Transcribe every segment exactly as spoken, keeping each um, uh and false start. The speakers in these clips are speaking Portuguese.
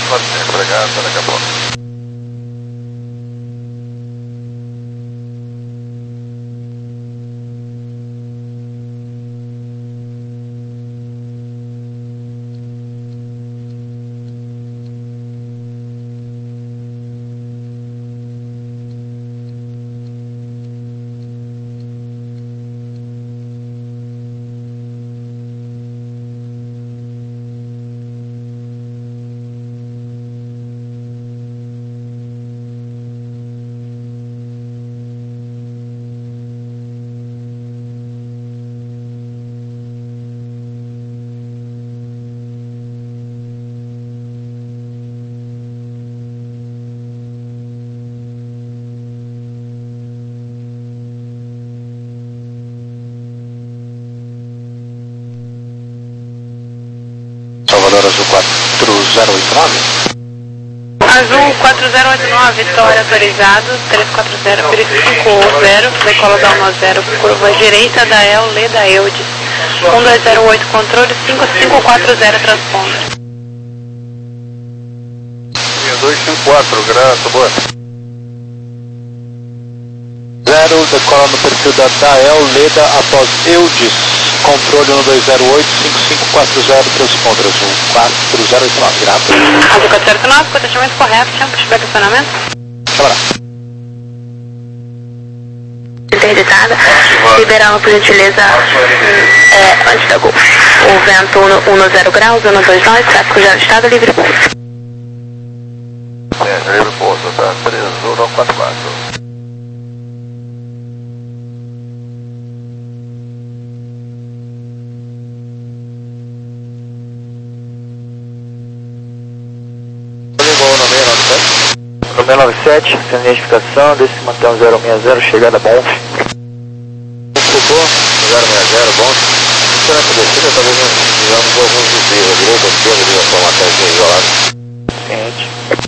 Obrigado, daqui a pouco. Salvador Azul quatro zero oito nove. Azul quatro zero oito nove, Vitória autorizado, três quatro zero, cinco zero, decola da um zero, curva direita da El, Leda Eudes, um dois zero oito, controle cinco cinco quatro zero, transponder. dois cinco quatro, grato, boa. zero, decola no perfil da Dael, Leda após Eudes, controle um dois zero oito, cinco cinco quatro zero, transponder Azul quatro zero oito nove, grato. Azul quatro zero oito nove, contestamento correto, tempo de estacionamento. Câmara. Interditada, liberando por gentileza é, antes da Gol. O vento um no zero graus, um dois nove, tráfego já estado, livre pouso. É, livre pouso, tá? três um quatro quatro. Número nove sete, sem identificação, desse manter um zero seis zero, chegada bom. Ficou, zero seis zero, bom. Durante a descida, talvez nós tivemos alguns desvios, a direita, a esquerda, direção uma casinha isolada. Ciente.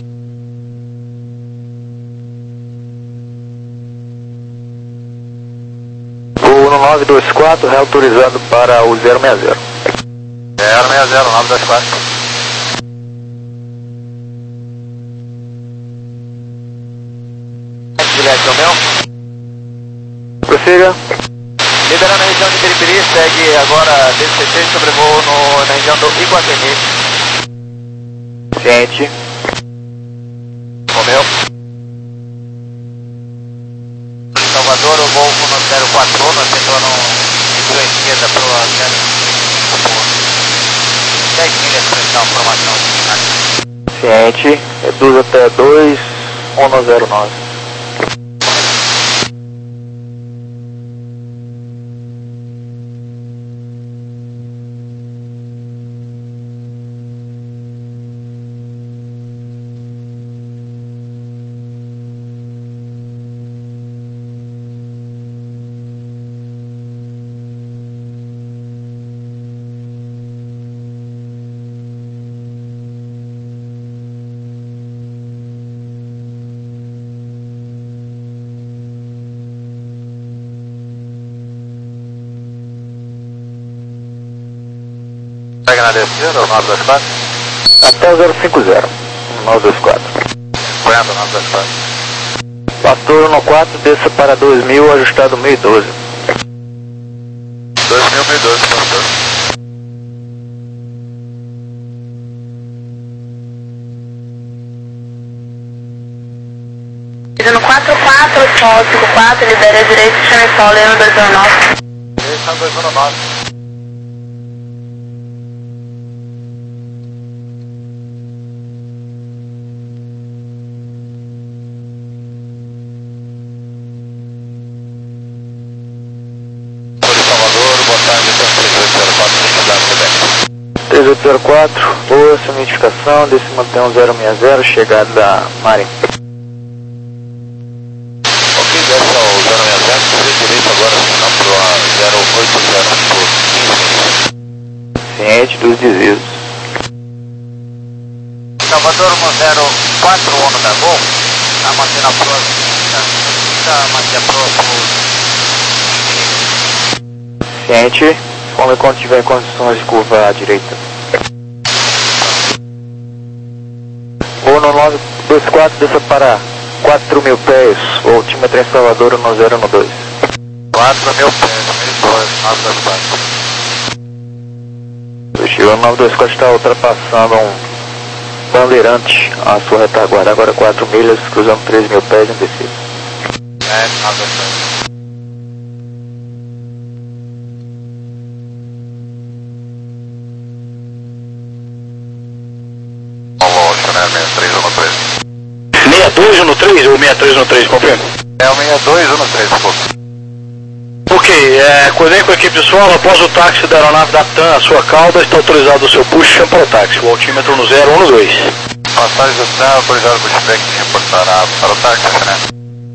O nove dois quatro, reautorizado para o zero seis zero. zero seis zero, nove dois quatro. Juliette, é o meu? Prossiga. Liberando a região de Piripiri, segue agora D C C, sobrevoo no, na região do Iguatemi. Ciente. Romeu. Salvador, o Golfo no zero quatro um, nós tentando ir à esquerda para o dez milhas para essa formação. Ciente. Reduz até dois um zero nove. Pega na descida, o nove dois quatro. Até o zero cinco zero, nove dois quatro. quarenta, nove dois quatro. Pastor um quatro, desça para dois mil, ajustado mil e doze. dois mil, mil e doze, pastor. No quatro quatro, sol cinco quatro, libera a direita, chame sol, Leandro dois um nove. Direção dois um nove. três oito zero quatro, boa, sem identificação, desse mantém um zero seis zero, chegada da Mari. Ok, desce ao zero seis zero, fazer direito agora, sinal para o zero oito zero por quinze. Ciente dos desvios. Salvador no zero quatro um da Gol, está mantendo a próxima, está mantendo a próxima. Ciente, come quando tiver condições de curvar à direita. no nove dois quatro, desça para quatro mil pés, o altímetro em Salvador no zero um dois. quatro mil pés, nove dois quatro. O nove dois quatro está ultrapassando um bandeirante à sua retaguarda, agora quatro milhas, cruzando três mil pés em descida. É, nove dois quatro. sessenta e dois no três ou sessenta e três no três, confirma? É o sessenta e dois no três, pô. Ok, é, coordene com a equipe de solo, após o táxi da aeronave da TAM, a sua cauda, está autorizado o seu push, chama para o táxi, o altímetro no zero um dois. Passagem da TAM, autorizado o pushback de reportar a, para o táxi, né?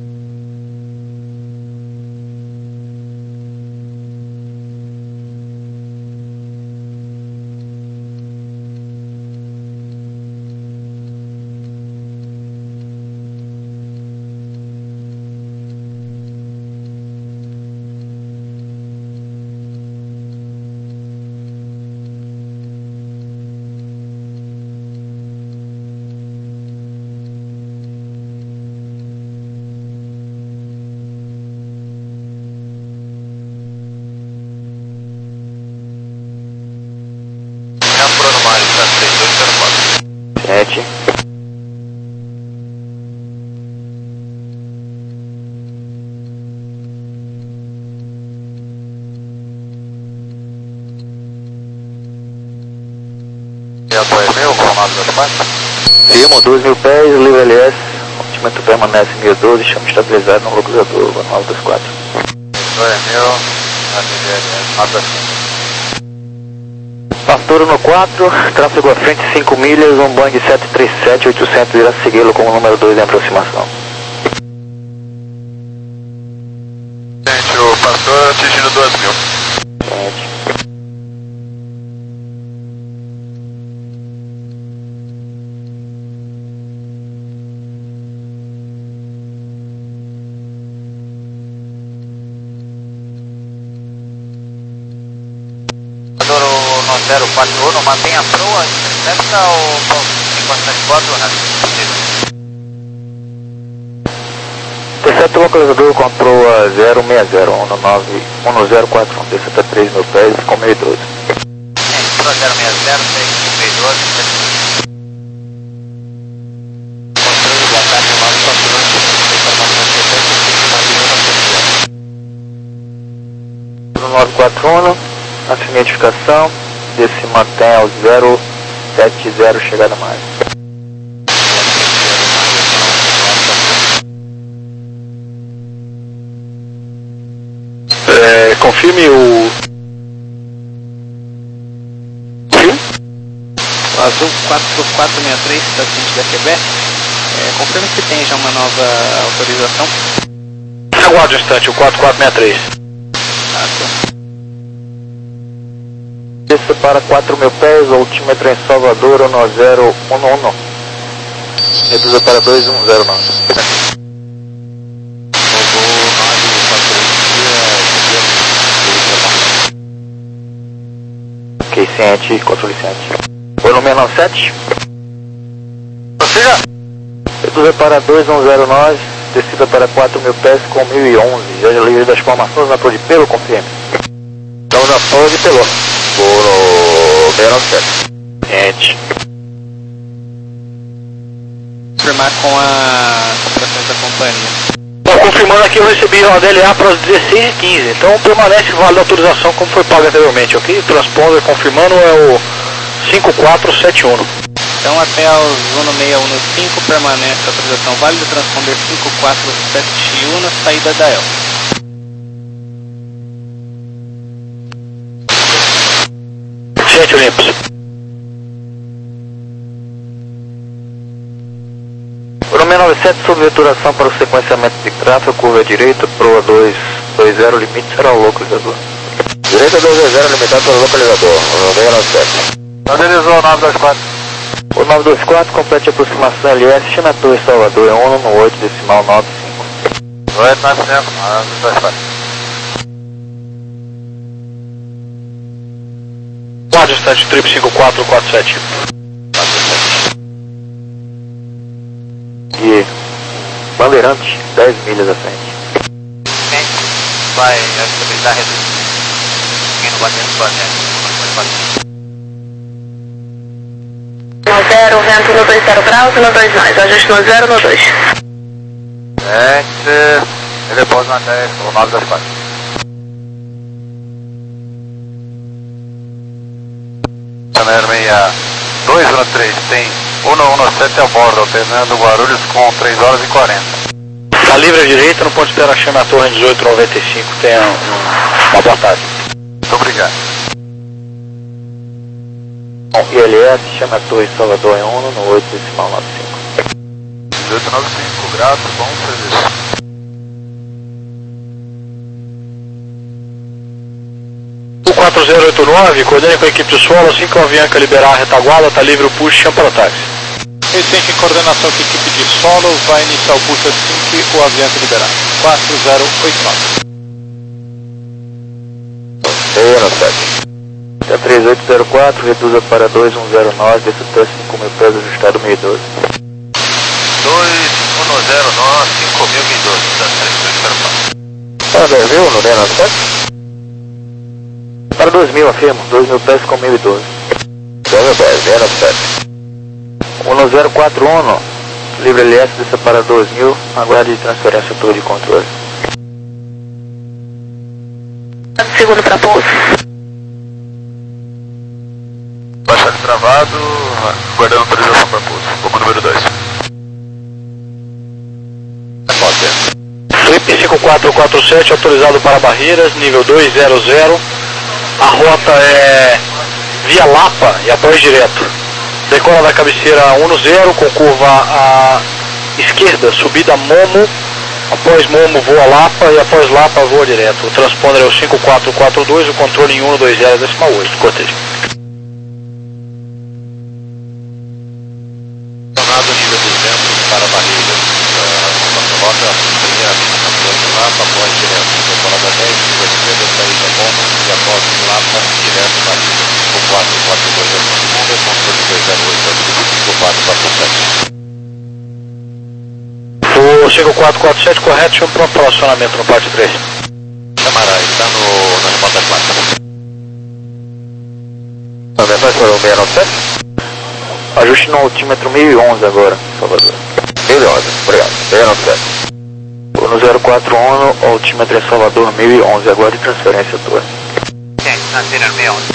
sete. E apoio meu, comando das quatro? Firmo, dois mil pés, livre L S, altímetro permanece em mil e doze, chama estabilizado no localizador, nove dois quatro. dois mil, na livre L S, nove dois quatro. Pastor no quatro, tráfego à frente cinco milhas, um Boeing sete três sete oitocentos irá segui-lo como número dois em aproximação. Gente, o pastor atingindo dois mil. sete. zero quatro um, mantenha a proa intercepta ou cinquenta e quatro, né? Intercepta o localizador com a proa zero seis zero, um nove um zero quatro um, descenta três mil pés com mil e doze. É, proa zero seis zero, mil e doze. Controle da tarde, nove quatro um, nove quatro um, a sua identificação. Se mantém ao zero sete zero, chegada mais. É, confirme o... Sim? Azul quatro quatro seis três, da frente da Quebec. É, confirme se tem já uma nova autorização. Aguarde um instante, o quatro quatro seis três. Ah, tá. Desça para quatro mil pés, altímetro em Salvador no zero um um. Reduza para dois um zero nove. Ok, ciente, controle ciente. Foi no seis nove sete. Prossiga. Reduza para dois um zero nove, descida para quatro mil pés com mil e onze. Já livre das formações na proa de pelo, confirme. Estamos na proa de pelo. Por seis nove sete. Ciente. Confirmar com a operações da companhia. Bom, confirmando aqui, eu recebi o D L A para as dezesseis e quinze, então permanece o vale da autorização como foi pago anteriormente, ok? O transponder confirmando é o cinco quatro sete um. Então até aos um seis um cinco permanece a autorização válida, transponder cinco quatro sete um, saída da E L. Sete Olympus. O número nove sete, sob veturação para o sequenciamento de tráfego, curva direita, proa dois dois zero, limite será o localizador. Direita dois dois zero, limitado para o localizador, o número nove sete. Autorizou nove dois quatro. O nove dois quatro, complete a aproximação L S, chama a Torre Salvador, é um no oito, decimal nove cinco. oito nove cinco, nove dois quatro. Quadro, instante, trip cinco quatro quatro sete. de Bandeirante, dez milhas à frente. Quem vai estabilizar a redução? Quem não bateu no No zero, vento no dois zero graus e no dois nós. Ajuste no zero, no dois. Sete, ele pousa na dez, no nove das quatro. Janeiro meia dois um três, tem um um sete a bordo, alternando Guarulhos com três horas e quarenta. Tá livre à direita, no ponto de espera chama a torre dezoito noventa e cinco, tenha um, uma boa tarde. Muito obrigado. Bom, I L S, chama a torre Salvador em Uno, no oito decimal noventa e cinco. dezoito noventa e cinco, grato, bom serviço. quatro zero oito nove, coordene com a equipe do solo, assim que o Avianca liberar a retaguarda, tá livre o push, chama para o táxi. Recente em coordenação com a equipe de solo, vai iniciar o push assim que o Avianca liberar. quatro zero oito nove. Sei, no sete. três oito zero quatro, reduza para dois um zero nove, desce até cinco mil pés, ajustado mil e doze. dois um zero nove, cinco mil e doze, da três oito zero quatro. Ah, bem, viu, no Nena sete? Para dois mil, afirmo, dois mil pés com mil e doze. dois dez, Nena sete. um zero quatro um, livre L S, desça para dois mil, aguarde de transferência torre de controle. Segundo para pouso. Baixado travado, guardando autorização para pouso. Como número dois. Sweep cinco quatro quatro sete, autorizado para barreiras, nível dois zero zero. A rota é via Lapa e apoio direto. Decola da cabeceira um zero com curva à esquerda, subida Momo. Após Momo voa Lapa e após Lapa voa direto. O transponder é o cinco quatro quatro dois, o controle em um dois zero decimal oito. Cortejo. Tornado nível duzentos para barreiras. Rota primeira Lapa, após direto. Decola da dez, curva esquerda, saída Momo e após Lapa direto barreiras. cinco quatro quatro dois é o segundo, controle dois zero oito é o segundo, cinco quatro quatro sete. O cinco quatro quatro sete correto, chama para o relacionamento no parte três. Camará, está no, no remoto Atlântico. Nós foram o seis nove sete? Ajuste no altímetro mil e onze agora, Salvador. mil e onze, obrigado. seis nove sete. No zero quatro um, altímetro é Salvador mil e onze, agora de transferência tua. Quem? Na Cena mil e onze.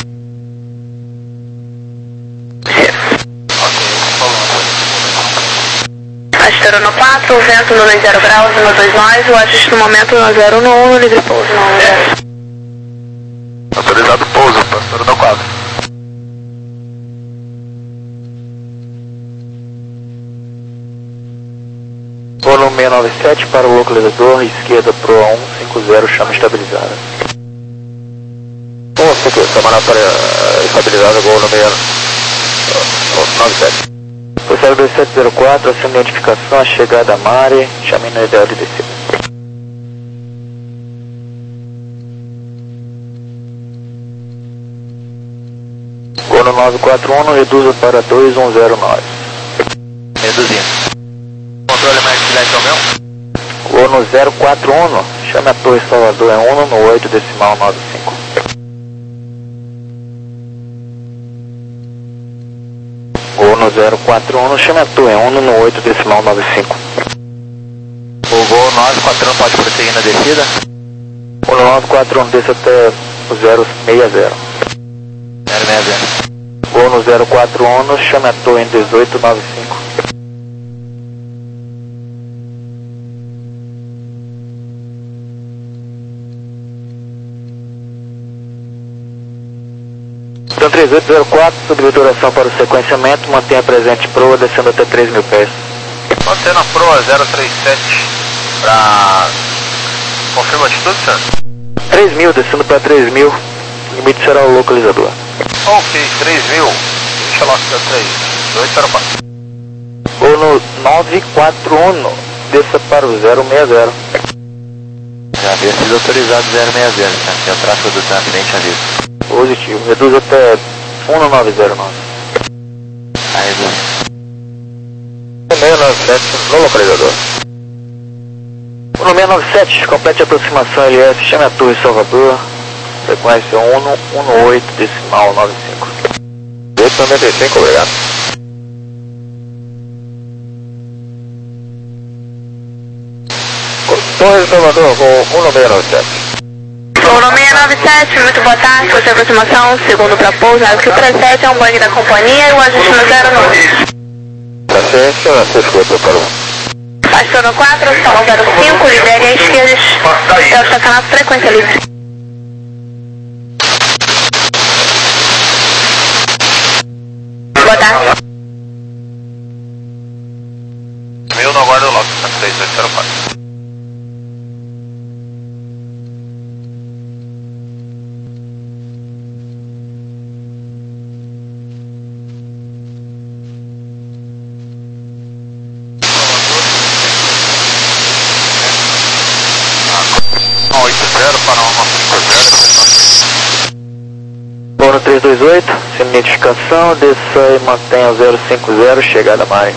Agitando no quatro, o vento no dois zero graus, no dois nós, o ajuste no momento no zero um, livre pouso no zero. Autorizado pouso, pastor no quatro. Volume seis nove sete para o localizador, esquerda pro A um cinco zero, chama estabilizada. Bom, aqui, camará para estabilizada, gol no seis nove sete. Processo dois sete zero quatro, acima de identificação, a chegada a Mare, chame na ideal de descer. Gol no nove quatro um, reduza para dois um zero nove. Reduzindo. Controle mais silêncio ao meu? Gol no zero quatro um, chame a torre Salvador em um no oito decimal nove cinco. Gol no zero quatro um, chame a torre em um no oito decimal nove cinco. O gol nove quatro um pode prosseguir na descida? O nove quatro um desce até o zero seis zero. zero seis zero. Gol no zero quatro um, chame a torre em dezoito nove cinco. Então três oito zero quatro, subduração para o sequenciamento, mantenha presente proa, descendo até três mil pés. Pode ser na proa zero três sete para... Confirma a atitude, senhor? três mil, descendo para três mil, limite será o localizador. Ok, três mil. Deixa lá, três oito zero quatro. Gol no nove quatro um, desça para o zero seis zero. Já havia sido autorizado zero seis zero, né? Que é o tráfego do transferente ali. Positivo, reduz até um nove zero nove. Aí, seis nove sete no localizador. um seis nove sete, complete a aproximação L S, chame a Torre Salvador, frequência um um oito decimal nove cinco. oito noventa e cinco, obrigado. Torre Salvador com um seis nove sete. um seis nove sete, muito boa tarde, você é aproximação, segundo para pouso, aqui o três sete é um bug da companhia e o ajuste no zero nove. Paciência, você escuta para o... Pastor no quatro, salão zero cinco, lidere à esquerda, é o estacionado frequência livre. Boa tarde. Mil no aguardo logo, três oito zero quatro. Bono três dois oito, sem identificação, desça e mantenha o zero cinco zero, chegada Mari.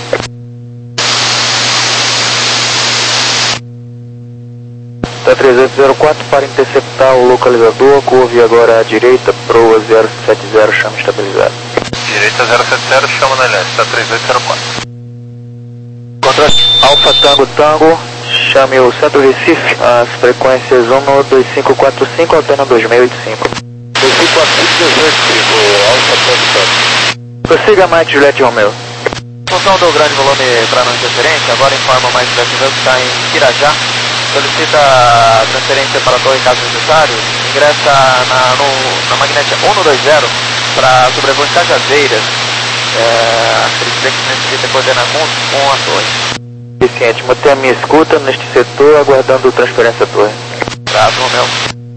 Tá três oito zero quatro para interceptar o localizador, curve agora à direita, proa zero sete zero, chama estabilizado. Direita zero sete zero, chama na L S, tá três oito zero quatro. Contra Alfa Tango Tango, chame o Centro Recife, as frequências um dois cinco quatro cinco, alterna dois seis oito cinco. dois cinco quatro cinco, Alfa Tango Tango. Prossiga mais Juliette Romeo. Em função do grande volume para não interferência, agora informa mais Juliette Romeo que está em Pirajá. Solicita a transferência para a torre caso necessário. Ingressa na, no, na magnética um dois zero para sobrevoo em Cajazeiras. É, acredito que necessita coordenar com, com a torre. Suficiente, manter a minha escuta neste setor, aguardando transferência à torre. Bravo, Romeu.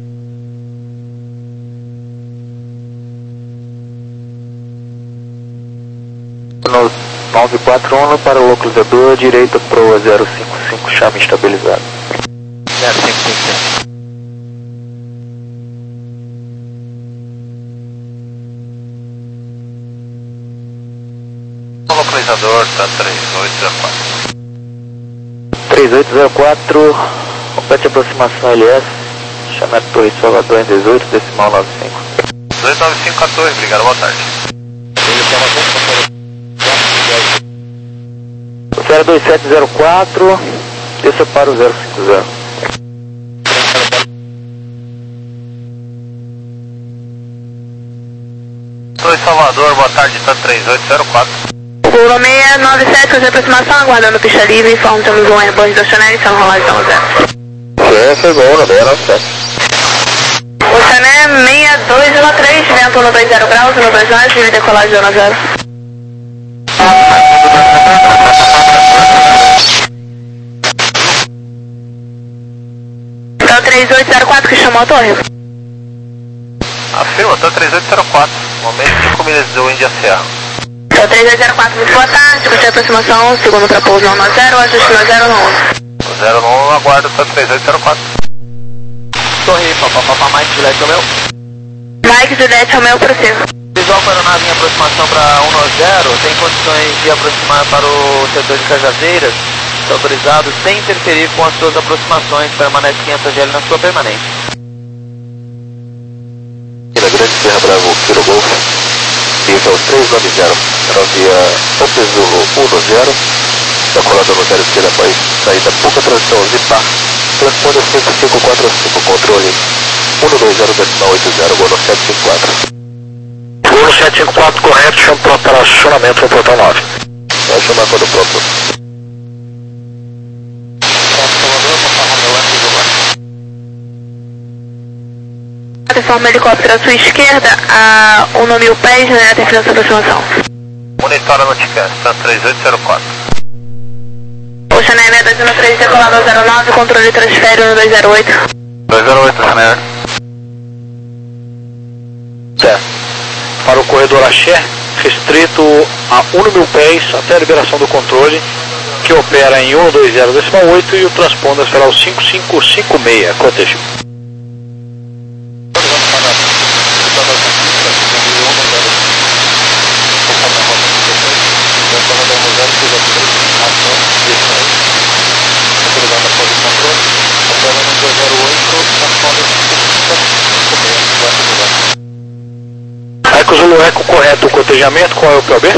No nove quatro um para o localizador, direita proa zero cinco cinco, chame estabilizado. zero cinco cinco. O localizador tá três oito zero quatro. três oito zero quatro, complete a aproximação L S, chame a Torre de Salvador em dezoito decimal nove cinco. dois nove cinco a torre, obrigado, boa tarde. zero dois sete zero quatro, desça para o zero cinco zero. Torre Salvador, boa tarde, tá três oito zero quatro. Pula seis nove sete, fazer aproximação, aguardando pista livre, informa que temos um Airbus da Chanel, são rolagem zero zero. Essa é boa, seis nove sete. O Chanel seis dois um três, vento no dois zero graus, no dois nove, livre decolagem zero zero. Então três oito zero quatro que chamou a torre. Afirma, tá três oito zero quatro. Momento cinco milhas do Índia Serra. Então três oito zero quatro, muito boa tarde, curtir a aproximação, segundo para pouso nove zero, ajuste no zero nove. O zero nove aguardo, tá três oito zero quatro. Torre, papapá, Mike, Juliette Romeo. Mike, Juliette Romeo, prossiga. Visual para a aeronave em aproximação para um nove zero, tem condições de aproximar para o setor de Cajazeiras, está autorizado sem interferir com as suas aproximações, permanece quinhentos G L na sua permanência. E na Grande Serra Bravo, Kilo Golf, nível três nove zero, aerovia Opel Zulu um zero, calculado no zero esquerda após saída pouca transição Zipar, transponder cinco cinco quatro cinco, controle um dois zero decimal oito zero, Gono sete cinco quatro. Gono sete cinco quatro, correto, chama pronto para acionamento no portão nove. Vai chamar quando pronto. Informa helicóptero à sua esquerda, a um mil pés, né, até final da aproximação. Monitora no Ticast, tá três oito zero quatro. O Chanel seis dois um três, decolado ao zero nove, controle transfere no dois zero oito. dois zero oito, Chanel. Certo. Para o corredor Axé, restrito a um mil pés até a liberação do controle, que opera em um dois zero decimal oito e o transponder será o cinco cinco cinco seis, cotejo. alinhamento, qual é o P O B?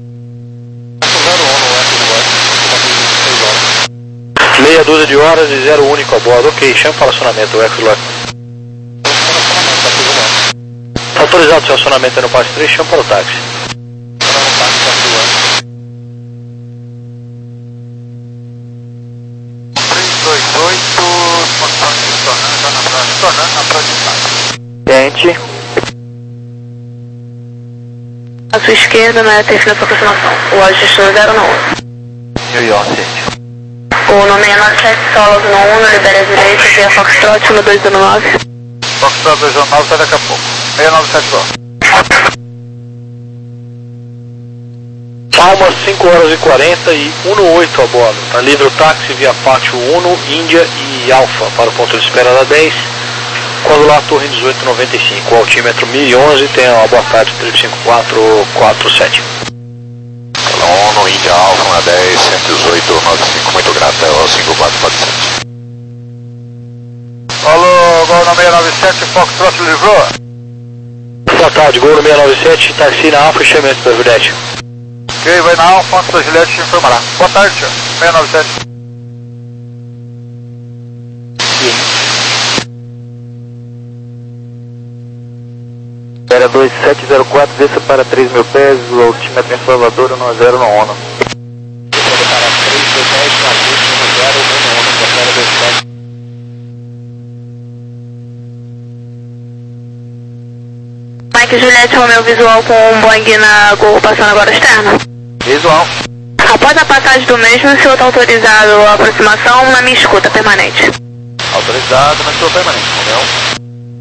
Meia dúzia de horas e zero único a bordo. Ok, chama para acionamento, o Ex-Log. Tá autorizado o seu acionamento aí no passe três, chama para o táxi. Gente. À sua esquerda, na terceira aproximação. O Austin zero nove. New York City. O nome é nove sete, solo no um, libera a direita, via Foxtrot no dois zero nove. Foxtrot dois zero nove, sai daqui a pouco. seis nove sete só. Palmas, cinco horas e quarenta e um no oito a bordo. Tá livre o táxi via pátio um, Índia e Alfa para o ponto de espera da dez. Quando lá, torre dezoito noventa e cinco, o altímetro mil e onze, tem uma boa tarde, três cinco quatro quatro sete. ONU, Índia Alfa, na dez, cento e dezoito, noventa e cinco, muito grato, é o cinco quatro quatro sete. Alô, Gol no seis nove sete, Foxtrot livrou? Boa tarde, Gol no seis nove sete, táxi na Alfa e chamamento da Juliette. Ok, vai na Alfa, antes da Juliette te informará. Boa tarde, senhor, seis nove sete. Era dois sete zero quatro, desça para três mil pés, o altímetro em Salvador, um zero no ONU. Desça para três mil pés, no altímetro zero no ONU, prepara dois sete. Mike Juliette, Romeo visual com um Boeing na Gol passando agora externa. Visual. Após a passagem do mesmo, o senhor está autorizado a aproximação na minha escuta permanente. Autorizado na sua permanente, Romeo.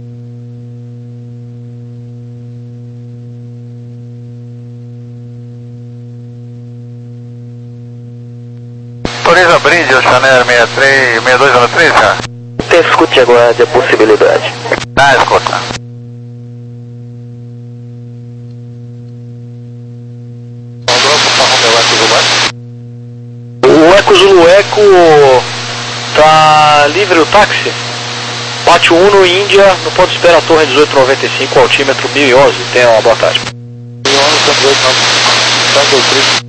Autoriza brinde, o Chanel sessenta e três, sessenta e dois zero três, já? Escute, aguarde a possibilidade. Tá, escuta. O Eco Zulu Eco tá livre o táxi. Pátio um no Índia, no ponto de espera torre dezoito noventa e cinco, altímetro mil e onze. Tenha uma boa tarde. mil e onze, cento e dezoito, cento e três.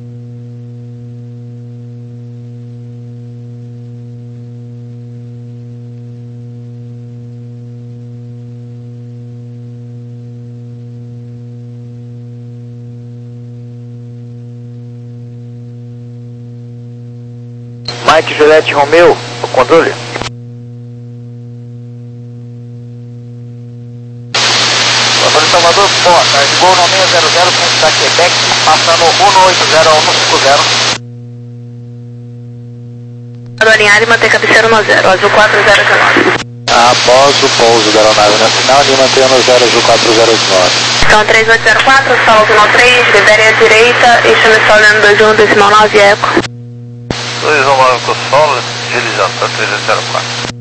Mike Juliette Romeo, o controle. Controle Salvador, boa tarde. Gol no seis zero zero, ponto da Quebec, passando um oito zero a um cinco zero. Alinhar e manter cabeceira no zero, azul quatro zero nove. Após o pouso da aeronave nacional, de manter no zero azul quatro zero nove. Então três oito zero quatro, solo no três, libere a direita e chame só olhando dois um, decimal nove, eco. dois um nove com solo, agilização três oito zero quatro.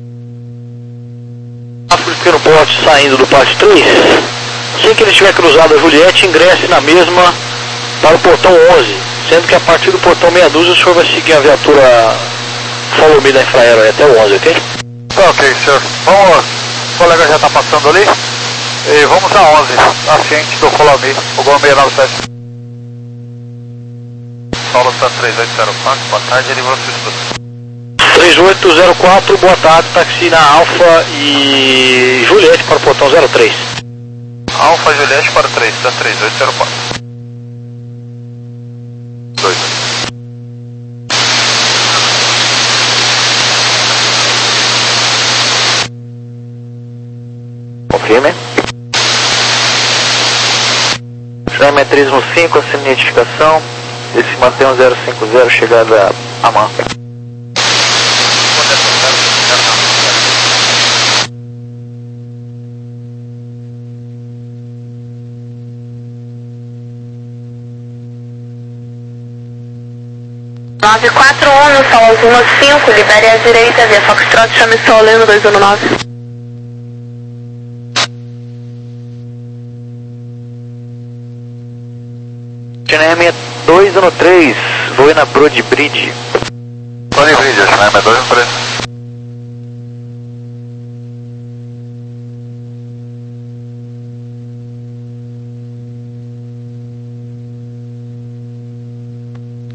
Pequeno porte saindo do pátio três, assim que ele tiver cruzado a Juliette, ingresse na mesma para o portão onze, sendo que a partir do portão meia dúzia o senhor vai seguir a viatura follow me da Infraero até o onze, ok? Tá ok, senhor. Vamos, o colega já está passando ali, e vamos a onze, à frente do follow me, o Gol seis nove sete. Solo Sun três oito zero quatro, boa tarde, ele você escuta. três oito zero quatro, boa tarde, táxi na Alfa e Juliette para o portão zero três. Alfa Juliette para três, da três oito zero quatro. dois. Confirme. Geometrismo cinco, assina identificação. E se mantém um zero cinco zero, chegada a mão. nove quatro um, no solo azul no cinco, libere a direita, via Foxtrot, chame solo no dois um nove. Chinem dois um três, voe na Broad Bridge. Broad Bridge, Chinem dois um três.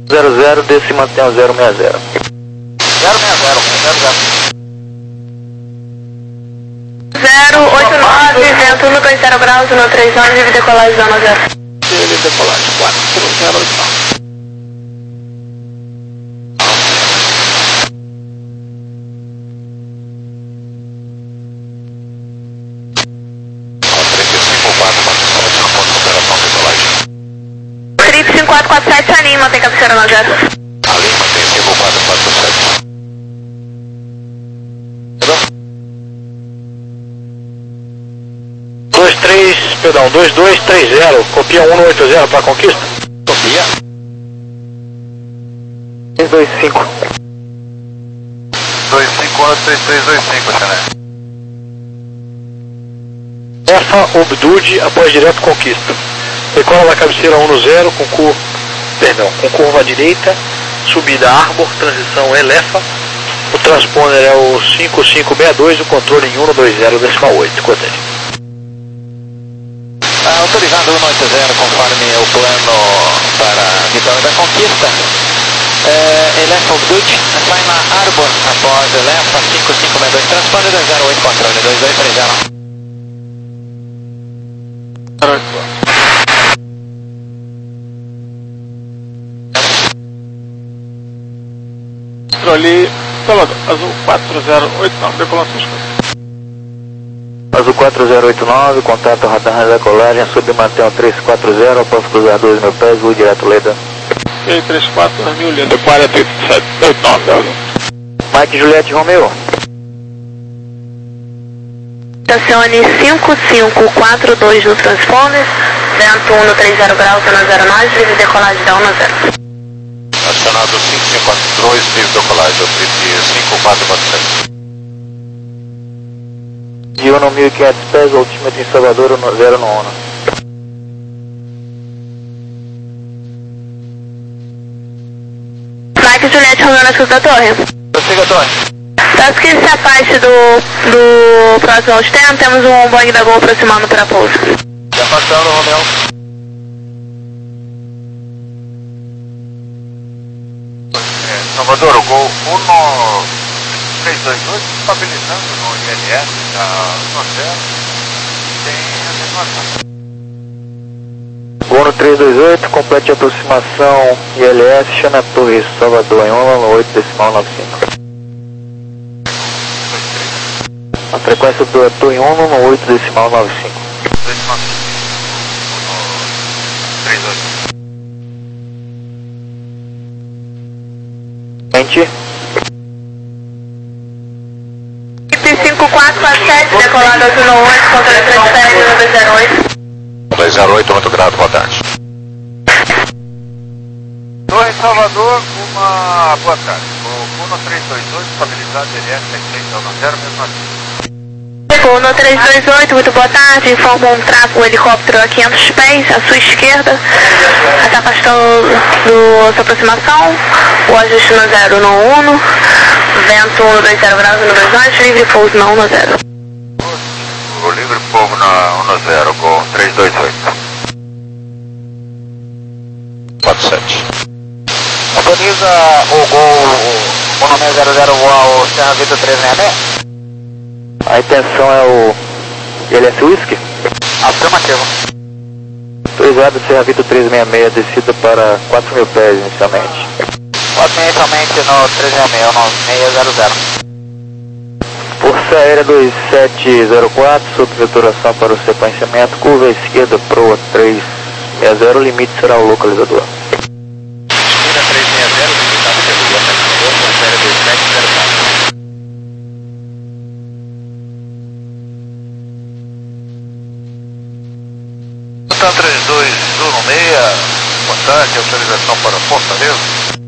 zero zero, desce e mantém o zero seis zero. zero seis zero, zero zero. zero oito nove, vento no dois zero graus, no três nove, livre decolagem, zona zero. Livre decolagem, quatro zero oito nove. Trip cinco quatro quatro sete, Salim, mantém cabeceira na zero. Ali mantém cinco quatro quatro sete. dois três, perdão, dois dois três zero, copia um no oito zero para conquista. Copia. três dois cinco. dois cinco um três três dois cinco, Chané. Efa, Obdude, após direto conquista. Decola da cabeceira um no zero, com curva, perdão, com curva à direita, subida Arbor, transição Elefa. O transponder é o cinco cinco seis dois, o controle em um no dois zero decimal oito. Contei. Ah, autorizado um oito zero, conforme o plano para a vitória da conquista. É, Elefa Obdude, sai na Arbor após Elefa cinco cinco seis dois, transponder dois zero oito, controle dois dois três zero. Controle, Salvador, azul quatro zero oito nove, decolando seus Azul quatro zero oito nove, contato radar de decolagem, sub mantém três quatro zero, após cruzar dois mil pés, voo direto Leda. E três quatro mil, Leda, quarenta e sete oito nove. Mike Juliette Romeo. Estacione cinco cinco quatro dois no transponder, vento um no três zero graus, zona zero nove, livre decolagem da um no zero. Acionado cinco cinco quatro dois, livre decolagem, o trip cinco quatro quatro sete. De Uno mil e quinhentos pés, altímetro em Salvador, no zero no ONU. Mike Juliette Romeo na escuta da torre. Prossiga, torre. Caso que se afaste do, do próximo ao externo, temos um Boeing da Gol aproximando para pouso. Já afastando, Romeo. Salvador, o Gol um três dois dois, estabilizando no I L S da zona zero, tem a mesma Uno três dois oito, complete a aproximação I L S, chama a torre Salvador em um no oito decimal nove cinco. A frequência do torre em um no oito decimal nove cinco. três dois. Mente. cinco quatro quatro sete, decolado azul no oito, controle três sete, dois zero oito. dois zero oito, muito grato, boa tarde. Torre Salvador, uma boa tarde. O Uno três dois dois, estabilizado L S seiscentos na zero, mesmo assim. Uno três dois oito, muito boa tarde, informa um tráfego helicóptero a quinhentos pés, à sua esquerda, está afastando do, sua aproximação, o ajuste no zero no Uno, vento no dois zero graus no dois nove, livre pouso na um no zero. O livre pouso na um no zero, Gol três dois oito. quatro sete. Autoriza o Gol um seis zero zero voar o Serra Vitor trezentos e sessenta e seis? A intenção é o L S Whisky? Afirmativo. Autorizado Serra Vitor trezentos e sessenta e seis, descida para quatro mil pés inicialmente. quatro inicialmente no trezentos e sessenta e seis, no seis zero zero. Força Aérea dois sete zero quatro, sob veturação para o sequenciamento, curva à esquerda, proa três seis zero, limite será o localizador. Esquina três seis zero, limitado pelo localizador, Força Aérea dois sete zero quatro. Então três dois um seis, boa tarde, autorização para Fortaleza.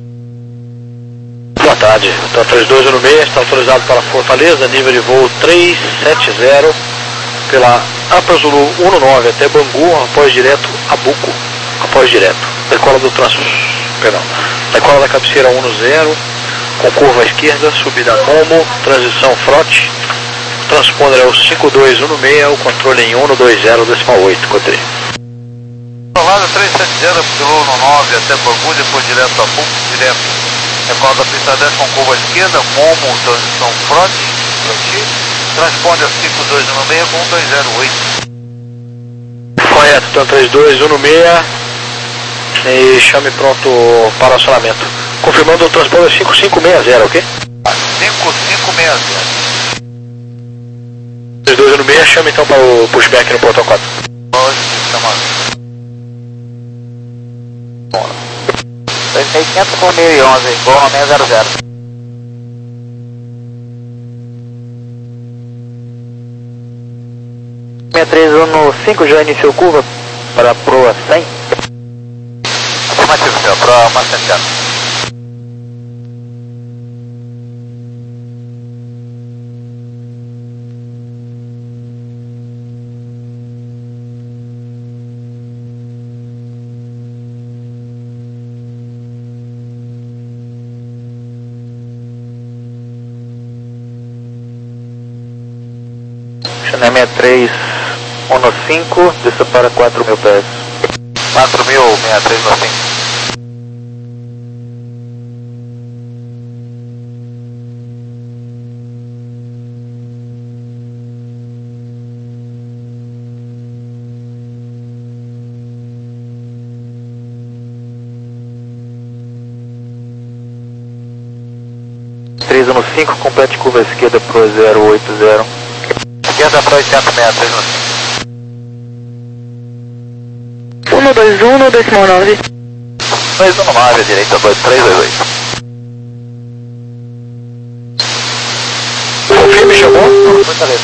Boa tarde, então três dois um seis está autorizado para Fortaleza, nível de voo trezentos e setenta pela Apra Zulu um nove até Bangu, após direto Abuco, após direto, decola do trans, perdão, decola da cabeceira um zero, com curva à esquerda, subida Momo, transição Frote, transponder é o cinco dois um seis, o controle em um no dois zero decimal oito, Cotri. Colada três sete zero pelo um nove até Bangu, depois direto a Buco, direto. Recorda da pista dez com curva à esquerda, Momo, transição front, transponde a cinco dois um seis com um dois zero oito. Correto, então três dois um seis e chame pronto para o acionamento. Confirmando o transponder cinco cinco seis zero, ok? cinco cinco seis zero. três dois um seis, chame então para o pushback no portão quatro. seiscentos com mil e onze, voo no seis zero zero. seis três um cinco já iniciou curva para a proa cem. Afirmativo, senhor, proa Marcentiano. Channel sessenta e três cinco, desça para quatro mil pés. quatro mil, sessenta e três no cinco. três um cinco, complete curva esquerda pro zero oito zero. Esquerda para oitocentos, sessenta e três no cinco. um dois um, decimal nove. dois um nove, direita dois três dois oito. Confirme, chamou? Fortaleza.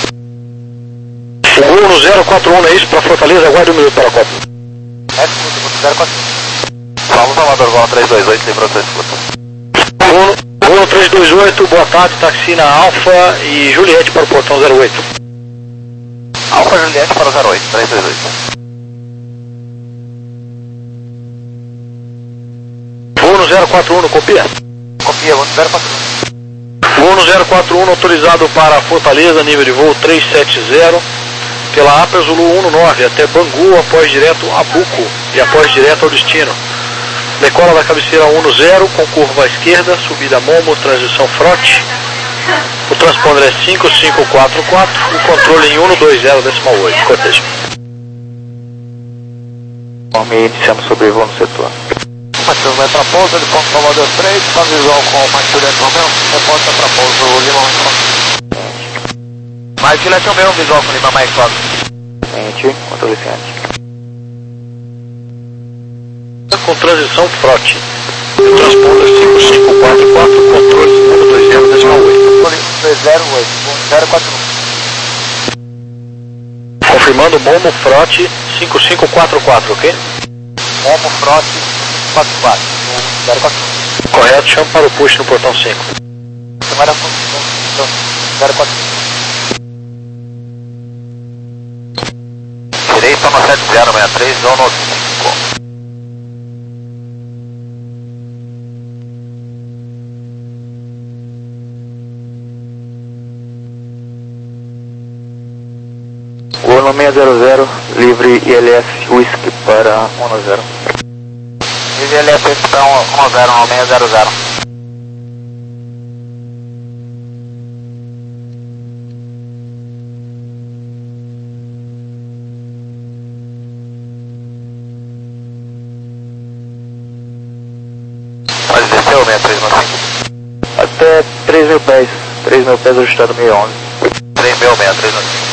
Chegou no zero quatro um, é isso? Para Fortaleza, aguarde um minuto para a Copa. É, escuta, zero quatro um. Paulo Salvador, Gol três dois oito, lembrou sua escuta. Bruno três dois oito, boa tarde, taxi na Alfa e Juliette para o portão zero oito. Alfa Juliette para o zero oito, três dois oito. Bruno zero quatro um, copia? Copia, zero quatro um. Bruno zero quatro um autorizado para Fortaleza, nível de voo três sete zero, pela A P A Zulu um nove até Bangu, após direto a Buco e após direto ao destino. Decola da cabeceira um zero com curva à esquerda, subida Momo, transição front. O transponder é cinco cinco quatro quatro, o controle em um dois zero decimal oito. Cortejo. Conforme iniciamos sobre voo no setor. Matheus vai para pouso, ele ponto Salvador três, com visual com o Mike Juliette Romeu, reporta para pouso Lima Mike. Mike Juliette Romeu, visual com Lima Mike Fox. Ciente, controle ciente. Com transição front. O transponder cinco cinco quatro quatro, controle um dois zero decimal oito. Controle dois zero oito, zero quatro um. Confirmando Momo front cinco cinco quatro quatro, ok? Momo front quatro quatro, zero quatro um. Correto, chama para o push no portão cinco. Semana zero quatro um. Direito no sete zero seis três, ou no cinco. Voo no seis zero zero, livre I L S Whisky para um zero. Livre I L S Whisky para um zero no seis zero zero. Pode descer o sessenta e três no cinco? Até três mil pés, três mil pés ajustado mil e onze. três mil, sessenta e três no cinco.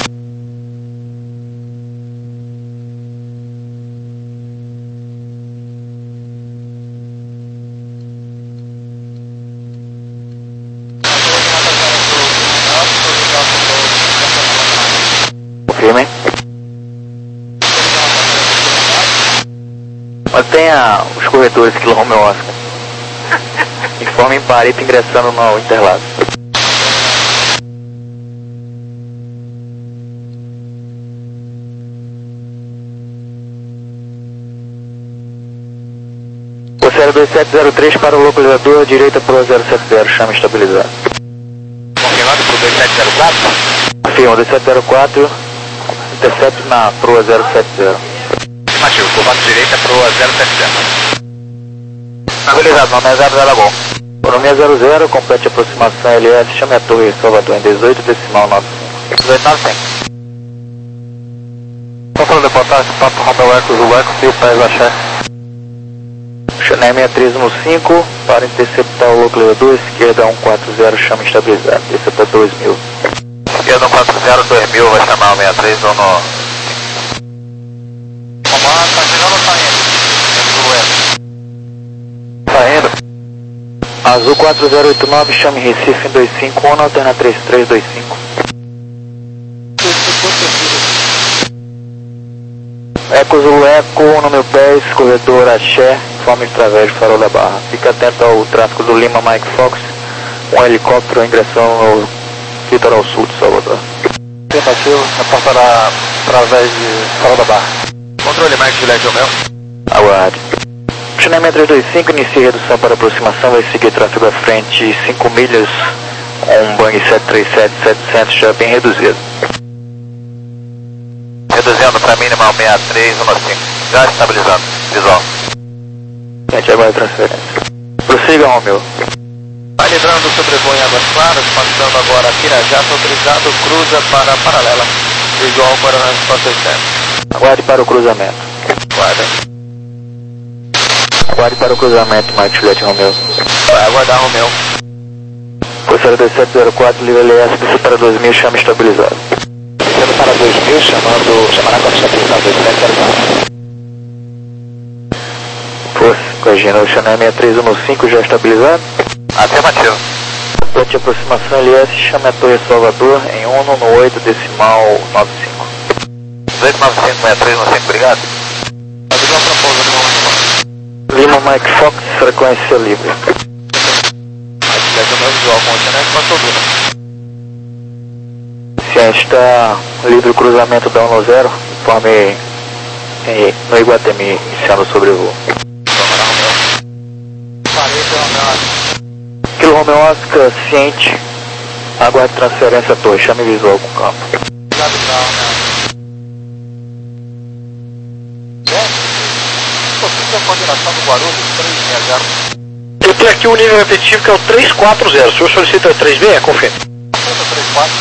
Confirmem. Mantenha os corretores que Romeu Oscar. Informe em Parito ingressando no Interlagos. O zero dois sete zero três para o localizador, direita para o zero sete zero, chama estabilizado. Confirmado para o dois sete zero quatro? Confirma, dois sete zero quatro, intercept na proa zero sete zero. Afirmativo, curva direita pro zero sete zero. Estabilizado, nome é zero zero Gol. Nome é zero zero, complete aproximação L S, chame a torre Salvador em dezoito decimal nove cinco. dezoito nove cinco. Controle de potência, Papo Romeo Eco, Zulu Eco, Fio Pés Axé. Chanel seis três um cinco, para interceptar o localizador, esquerda um quatro zero, chama estabilizado, intercepta dois mil. Esquerda um quatro zero, dois mil, vai chamar o seis três um no... Comando, tá chegando ou tá indo? Saindo. Azul quatro zero oito nove, chame Recife em dois cinco um, alterna três três dois cinco. Eco Zulu Eco, número dez, corredor Axé, forma estratégia farol da Barra. Fica atento ao tráfego do Lima Mike Fox, um helicóptero em direção ao litoral sul de Salvador. Tentativa, reportará através de farol da Barra. Controle Mike Juliette Romeo. Aguarde. Chanel seis três dois cinco, inicia redução para aproximação, vai seguir tráfego à frente cinco milhas, com um Boeing sete três sete setecentos já bem reduzido. Reduzindo para mínima seis três um cinco, já estabilizando, visual. Gente, agora a transferência. Prossiga, Romeo. Vai livrando o sobrevoo em águas claras, passando agora a Pirajá, autorizado, cruza para a paralela, visual para a resposta externa. Aguarde para o cruzamento. Guarda. Aguarde para o cruzamento, Mike Juliette Romeo. Vai aguardar, Romeu. Força dois sete zero quatro, livre L S, desce para dois mil, chama estabilizado. Descendo para dois mil, chamando, chamará com a estabilizado dois sete zero quatro. Força, corrigindo, o Chanel seis três um cinco já estabilizado. Afirmativo. Complete aproximação L S, chame a torre Salvador em um no oito decimal nove cinco. dezoito nove cinco, seis três um cinco, obrigado. Avisou para pouso, Lima Mike Fox, frequência livre. Mike Juliette Romeu, visual com o Chanel, passou duro. Ciência está livre o cruzamento da um zero, informe em, no Iguatemi, iniciando o sobrevoo. Tomará, Romeu. Parei, Romeu. Kilo Romeo Oscar, ciente, aguarde transferência à torre, chame visual com campo. Obrigado, Romeu. Possível coordenação do Guarulhos, três seis zero. Eu tenho aqui o nível repetitivo que é o três quatro zero, o senhor solicita o três seis, confirme. três quatro.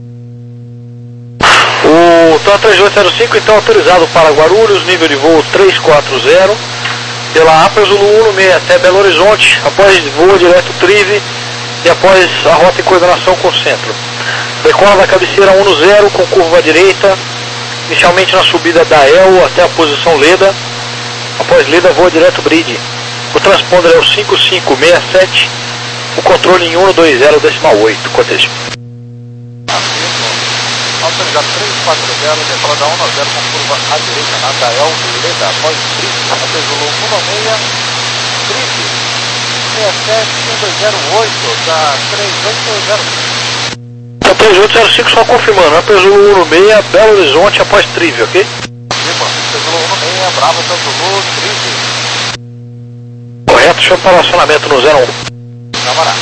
O T A três oito zero cinco então autorizado para Guarulhos, nível de voo três quatro zero, pela APA Zulu um no seis até Belo Horizonte, após voo direto Trive e após a rota em coordenação com o centro. Decola da cabeceira um no zero com curva à direita, inicialmente na subida da E L até a posição Leda, após Leda voa direto Bridge. O transponder é o cinco cinco seis sete, o controle em um dois zero decimal oito, contexto. Autorizado três quatro zero, decola da um a zero com curva à direita na Dael, Leda, após Trive, até Zulu um seis, Trive, seis sete um dois zero oito, da três oito zero cinco. Então três oito zero cinco só confirmando, até Zulu um no seis, Belo Horizonte após Trive, ok? Lima, Zulu um seis, Bravo, até Zulu, Trive. Correto, chama para relacionamento no zero um. Camará.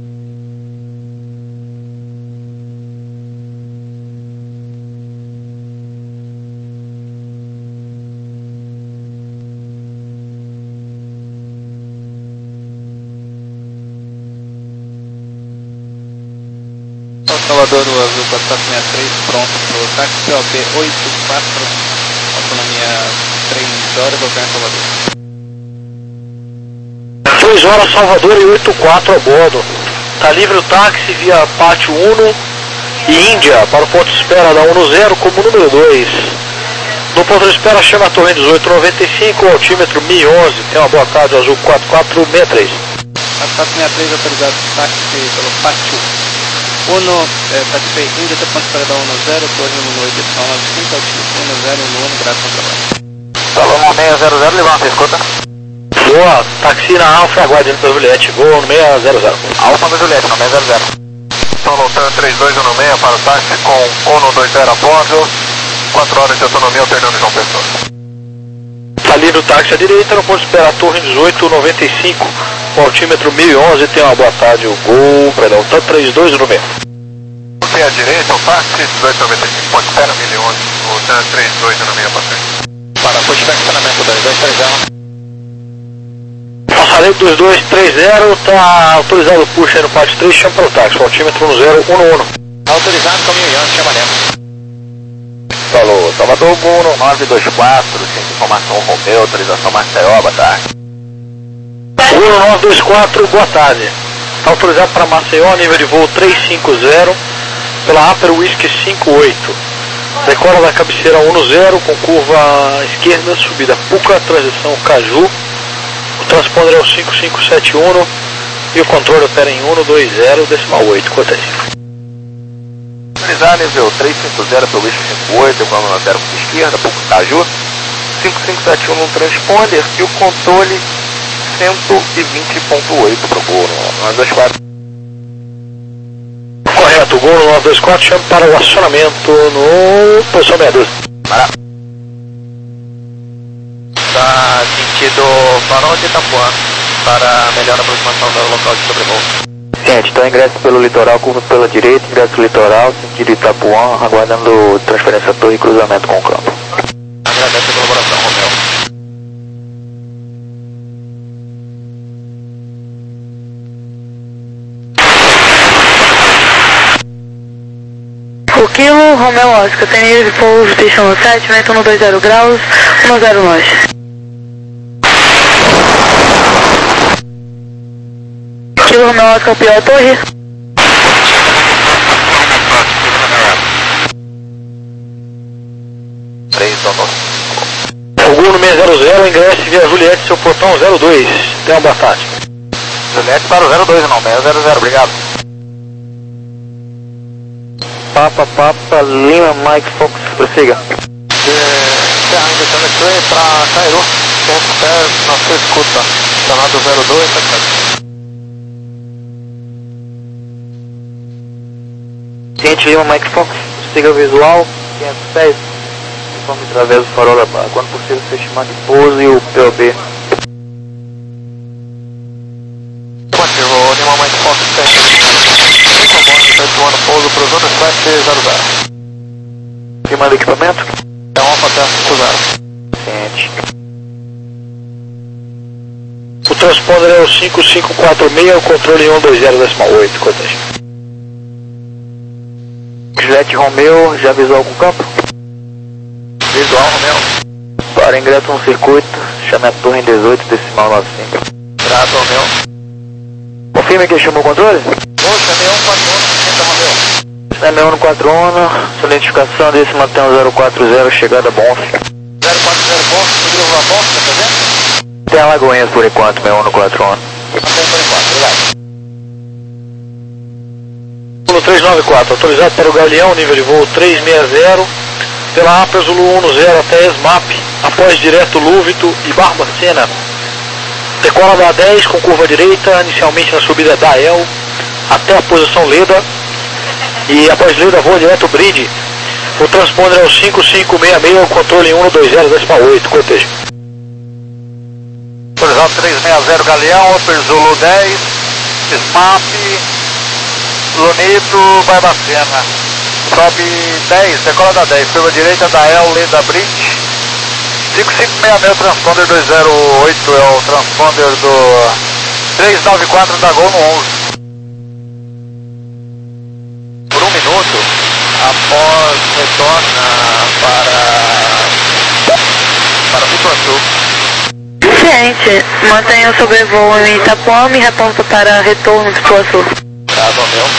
Salvador, o Azul quatro quatro seis três, pronto para o táxi P O B oito quatro, autonomia três horas, voltando em Salvador. três horas Salvador e oito quatro a bordo. Está livre o táxi via Pátio um e Índia para o ponto de espera da um zero como número dois. No ponto de espera chama a torre dezoito noventa e cinco, altímetro mil e onze. Tem uma boa tarde, Azul quatro quatro seis três. quatro quatro seis três, autorizado táxi pelo Pátio um, é, Pátio Índia, até ponto de espera da um zero, torre um oito nove cinco, altímetro um zero um um, graças ao trabalho. Salomão seis zero zero, levanta, escuta. Boa, táxi na Alfa, aguarde para Juliette, voo no seis zero zero. Alfa no Juliette, no seis zero zero. Solo três dois um seis para o táxi com um dois zero a bordo, quatro horas de autonomia alternando João Pessoa. Está livre o táxi à direita, no ponto de espera torre dezoito noventa e cinco, com altímetro mil e onze, tem uma boa tarde, o Gol, perdão, tá três dois um seis. Tem à direita, o táxi dezoito noventa e cinco, ponto de espera mil e onze, o três dois um seis para frente. para pushback treinamento dois dois três zero. Passaredo dois dois três zero, tá autorizado o push aí no parte três, chama para o táxi, altímetro um zero um um. Autorizado, caminho Yankee, chama Lemos. Falou, Salvador Bruno nove dois quatro, sem informação Romeu, autorização Maceió, boa tarde. Bruno nove dois quatro, boa tarde. Está autorizado para Maceió, nível de voo trezentos e cinquenta, pela Upper Whisky cinquenta e oito. Decola da cabeceira um zero, com curva esquerda, subida Puca, transição Caju. O transponder é o cinco cinco sete um e o controle opera em um dois zero decimal oito, quanto é isso? Autorizar nível trezentos e cinquenta pelo Whisky cinquenta e oito, decolando na zero para esquerda, Puca Caju. cinco cinco sete um no transponder e o controle cento e vinte ponto oito para o Gol nove dois quatro. Correto, Gol nove dois quatro, chama para o acionamento no posição meia dúzia. Para. Está sentido farol de Itapuã para melhor aproximação do local de sobrevoo. Gente, então ingresso pelo litoral, curva pela direita, ingresso litoral, sentido Itapuã, aguardando transferência torre e cruzamento com o campo. Agradeço a colaboração, Romeu. O Kilo, Romeu Oscar, tem nível de pouso, pista no sete, vento no dois zero graus, um zero nós. Kilo, Romeu Oscar, pior torre. três donos. O Gol no seis zero zero, ingresse via Juliette, seu portão zero dois. Tenha uma boa tarde. Juliette para o zero dois não, seis zero zero, obrigado. Papa, Papa, Lima, Mike, Fox, prossiga. Terra indicando aqui para Cairu, ponto pé na sua escuta, chamado zero dois, tá certo. Gente, Lima, Mike, Fox, prossiga visual, quinhentos e dez, informe através do farol da barra, quando possível ser chamado de pouso e o P O B. Motivo, Lima, Mike, Fox, tem efetuando pouso para os outros sete zero zero. Firmando equipamento? É um Alfa Terra cinco zero. Gente. O transponder é o cinco cinco quatro seis, o controle em um dois zero decimal oito, quanto é? Juliette Romeu, já visual com o campo? Visual, Romeu. Para ingresso no circuito, chame a torre em dezoito decimal noventa e cinco. Grato, Romeu. Confirme que chamou o controle? Poxa, M um quatro um, sessenta, Romeu. M um quatro um, sua identificação desse mantém o zero quatro zero, chegada Bonf. zero quatro zero Bonf, subiu a Bonf, tá fazendo? Tem Alagoinhas por enquanto, M um quatro um. Mantém por enquanto, obrigado. Zulu três nove quatro, autorizado para o Galeão, nível de voo trezentos e sessenta, pela A P A Zulu um zero até ESMAP, após direto Lúvito e Barbacena. Decola da A dez com curva direita, inicialmente na subida da El, até a posição Leda, e após Leda voa direto Brinde. O transponder é o cinco cinco seis seis, o controle em um dois zero decimal oito, cortejo. Autorizado trezentos e sessenta Galeão, Upper Zulu dez, SMAP, Lunito, Barbacena. Sobe dez, decola da dez, curva direita da El, Leda Brinde. cinco cinco seis seis, transponder dois zero oito, é o transponder do trezentos e noventa e quatro da Gol no onze. Por um minuto, após retorna para para Pituaçu. Ciente, mantenha o sobrevoo em Itapuã e reponta para retorno de Pituaçu. Tá, Romeu.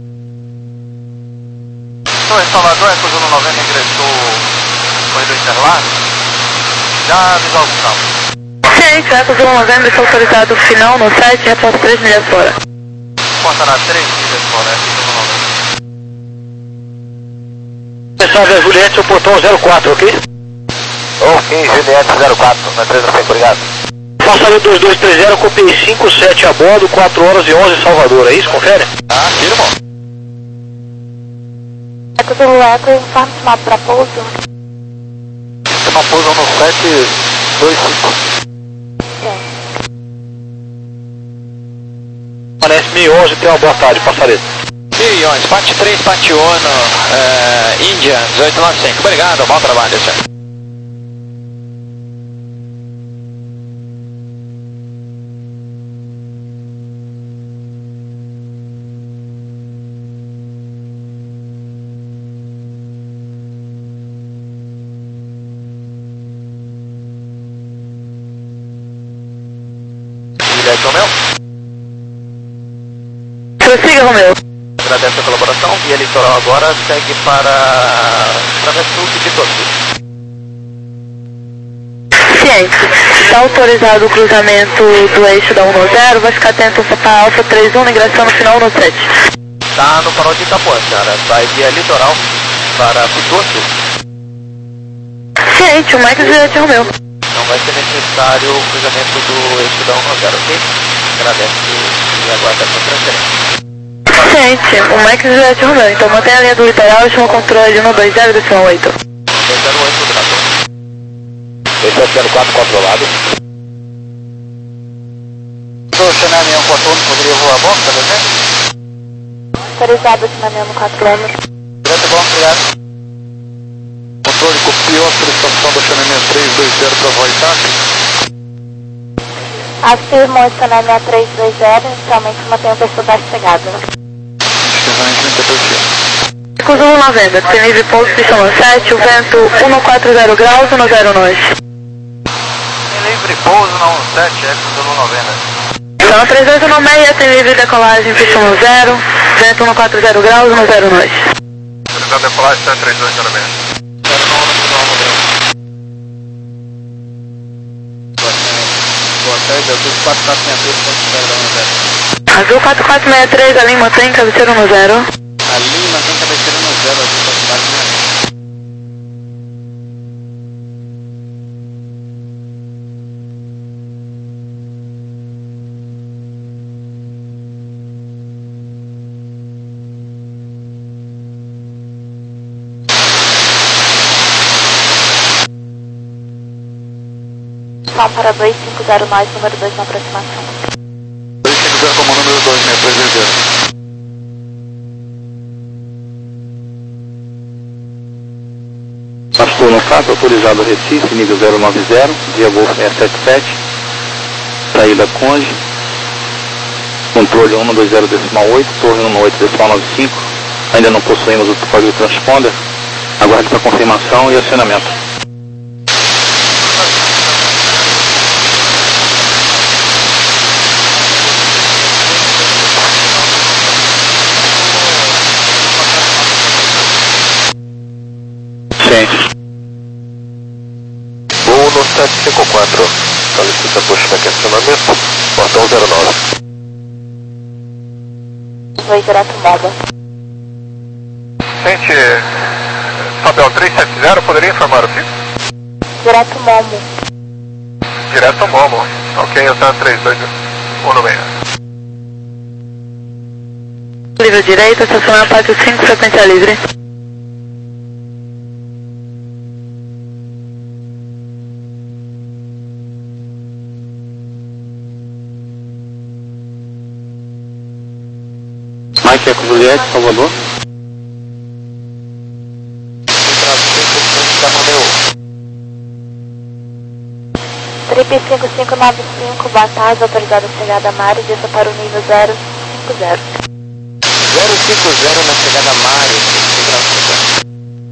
Então, em Salvador, a Zulu noventa ingressou corredor Interlagos. Já avisou algum campo. Ciente, Eco Zulu noventa está autorizado final no site, reponta três milhas fora. Conta na três milhas fora, Eco Zulu noventa. Mensagem a Juliette, seu portão zero quatro, ok? Ok, Juliette zero quatro, na três não sei, obrigado. Passageiro dois dois três zero, copiei cinco sete a bordo, quatro horas e onze Salvador, é isso? Confere? Ah, firmo. Eco Zulu Eco, informe chamado para pouso. Sistema pouso no sete dois cinco. Parece mil e onze, tem uma boa tarde, passageiro. mil e onze, parte três, parte um, uh, Índia, dezoito noventa e cinco. Obrigado, bom trabalho, senhor. Prossiga, Romeu. Agradeço a colaboração. Via litoral agora segue para Travessul de Tossi. Ciente. Está autorizado o cruzamento do eixo da um zero. Vai ficar atento para Alfa três um, migração no final um sete. Está no farol de Itapuã, senhora. Vai via litoral para Pituaçu. Ciente, o Max Juliette Romeu. Não vai ser necessário o cruzamento do eixo da um zero, ok? Agradeço e aguardo a sua transferência. Ciente, o Max Juliette Romeu. Então mantenha a linha do litoral e chama o controle um dois zero, decimal oito. dois zero oito, graças. dois sete zero quatro controlado. O Xanamian quatro um poderia voar a bosta, tá vendo? Autorizado Xanamian quatro quilômetros. Direto bom, obrigado. Controle, copiou a solicitação do Xanamian três dois zero para voar e táxi. Afirmo Xanamian três dois zero, inicialmente mantém o perfil da chegada. Encerramento da interpretação. Zulu noventa, tem livre pouso, pista sete, o vento um quatro zero graus, um zero nós. Tem livre pouso na um sete, é com Zulu noventa. Então três dois um seis, tem livre decolagem, pista zero, vento um quatro zero graus, um zero nós. Autorizado a decolagem sete três dois zero seis. Boa tarde, Azul quatro quatro seis três, ponto zero um zero. Azul quatro quatro seis três, a linha mantém cabeceira um zero. A linha mantém cabeceira no zero, Azul quatro quatro seis três. Vamos para dois cinco zero nós, número dois na aproximação. dois cinco zero como número dois seis três dois zero. Pastor no fato, autorizado Recife, nível zero nove zero, via Golf seis sete sete, saída Conde, controle um dois zero decimal oito, torre um oito decimal nove cinco, ainda não possuímos o código transponder, aguarde para confirmação e acionamento. Voo no sete cinco quatro, solicita pushback acionamento, portão zero nove. Oi, direto moda. Sente, Fabel três sete zero, poderia informar o fixo? Direto Momo. Direto ao Momo, ok, eu estou três dois um seis. Livre direito, estacionar pátio cinco, frequência livre. Mike Eco Juliette, Salvador. Trip cinco cinco nove cinco, boa tarde, autorizado a chegada a Mário, desça para o nível zero cinco zero. zero cinco zero na chegada Mário, segurança.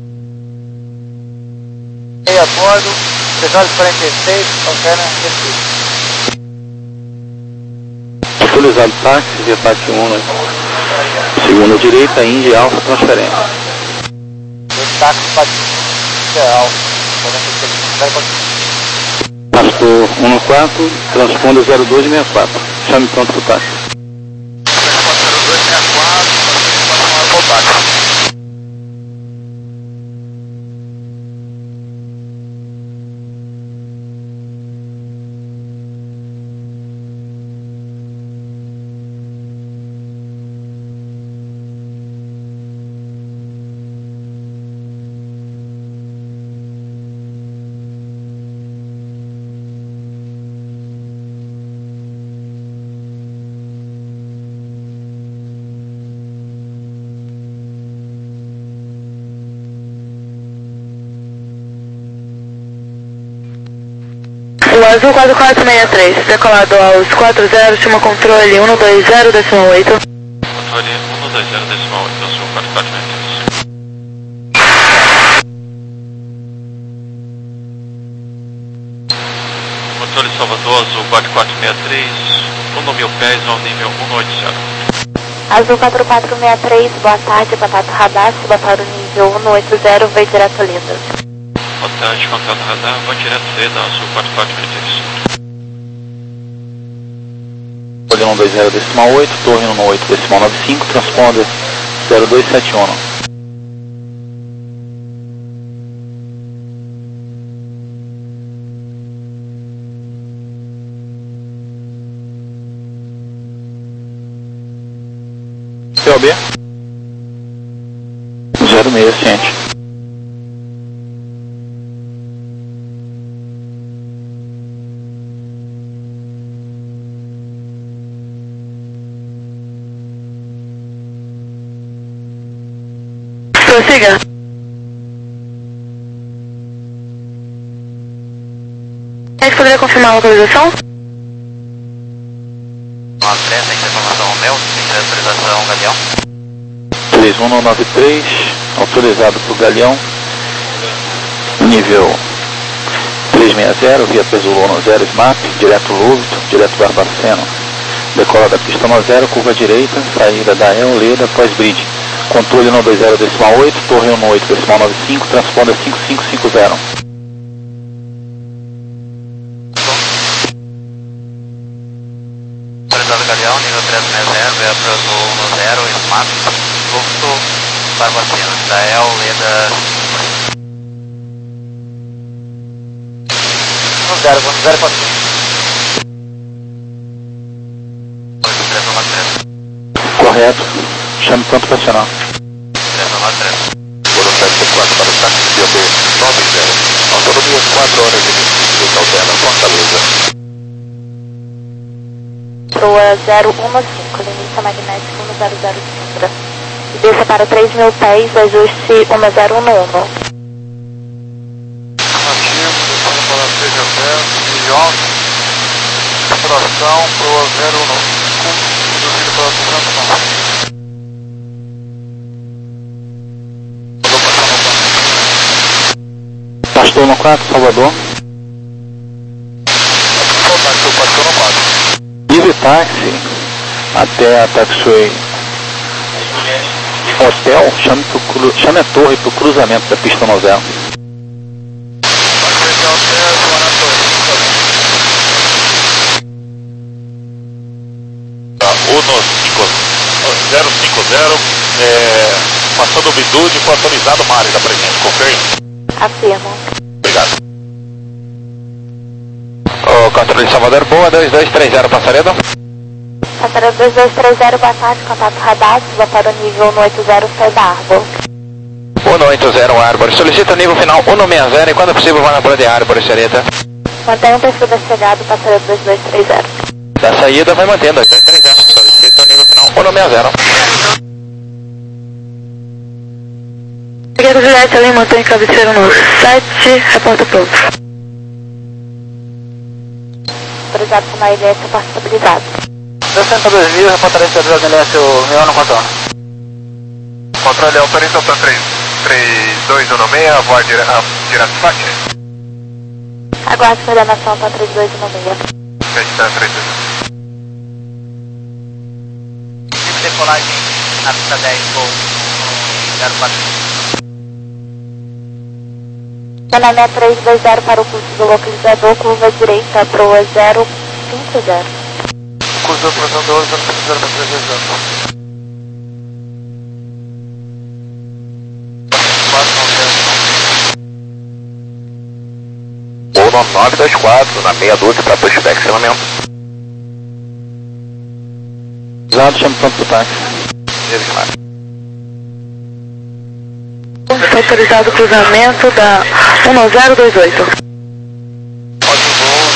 E a bordo, dezoito quarenta e seis, altera Recife. Autorizado táxi, via táxi um, né? Segunda direita, Índia, Alfa, transferência. Destaque para Alfa, quarenta e seis. Pastor um quatro, transponder zero dois seis quatro. Chame pronto para o táxi. zero dois seis quatro, para o táxi. O Azul quatro quatro seis três, decolado aos quatro zero, chama controle um dois zero decimal oito. Controle um dois zero decimal oito, Azul quatro quatro seis três. Controle Salvador, Azul quatro quatro seis três, um mil pés ao nível um oito zero. Azul quatro quatro seis três, boa tarde, contato radar, suba para o nível um oito zero, vai direto Leda. Boa tarde, contato radar, vou direto Leda, Azul quatro quatro seis três. Olhão dois zero decimal oito, torre um oito decimal nove cinco, transponder zero dois sete um. C O B zero seis, ciente. Prossiga. A gente poderia confirmar a localização? Uma pressa, informação Romeu, tem autorização Galeão. três um nove três, autorizado para o Galeão, nível três seis zero, via peso Luna zero, S M A P, direto Lúvito, direto Barbaceno. Decola da pista um zero, curva direita, saída da E O Leda, pós-bridge. Controle um dois zero decimal oito, torre um oito decimal nove cinco, transponder cinco cinco cinco zero. Autorizado Galeão, nível três seis zero, via peso um zero, S M A P, Lúvito, Barbaceno, da E O Leda. um zero, zero quatro. Correto, chame pronto para acionar. três nove três. Foram sete quatro para o táxi C O B nove zero. Autonomia quatro horas e vinte e cinco, cautela, Fortaleza. Proa zero um cinco, limite magnético um zero zero Sintra. E desça para três mil pés, ajuste um zero um um. Ativo, descendo para seja zero, milhão. Saturação, proa zero um cinco, reduzido para duzentos não. Pastor no quatro, Salvador. Pastor, pastor no quatro. Livre táxi até a Taxiway Hotel, chame, pro cru, chame a torre para o cruzamento da pista um zero. zero cinco zero, é, passando o bidude, foi autorizado uma área da presente, confirme? Afirmo. Obrigado. O controle de Salvador, boa, dois dois três zero, Passaredo. Passaredo dois dois três zero, boa tarde, contato radar, suba para o nível um oito zero, sai da Arbor. um oito zero, Arbor. Solicita nível final um seis zero e quando possível vá na praia de Arbor, Xereta. Mantenha o perfil da chegada, Passaredo dois dois três zero. Da saída vai mantendo, dois dois três zero. Solicita nível final um seis zero. Peguei Juliette ali, mantém cabeceira no sete, reporta pronto. Autorizado com uma I L S particibilizado. sessenta e dois mil, reportaria de autorizado L S, o meu no contorno. Controle autorização para três dois um seis, voar direto F A T. Aguarde coordenação para três dois um seis. Registrando três dois um seis. Decolagem na pista dez, voo zero quatro. Canamé três dois zero para o curso do localizador, curva direita, proa zero cinco zero. Curso do localizador, zero cinco zero para três dois zero. Ou no nove dois quatro, na meia doze para pushback, acionamento. Usado, chame pronto do táxi. Autorizado o cruzamento da um zero dois oito. Pode voo,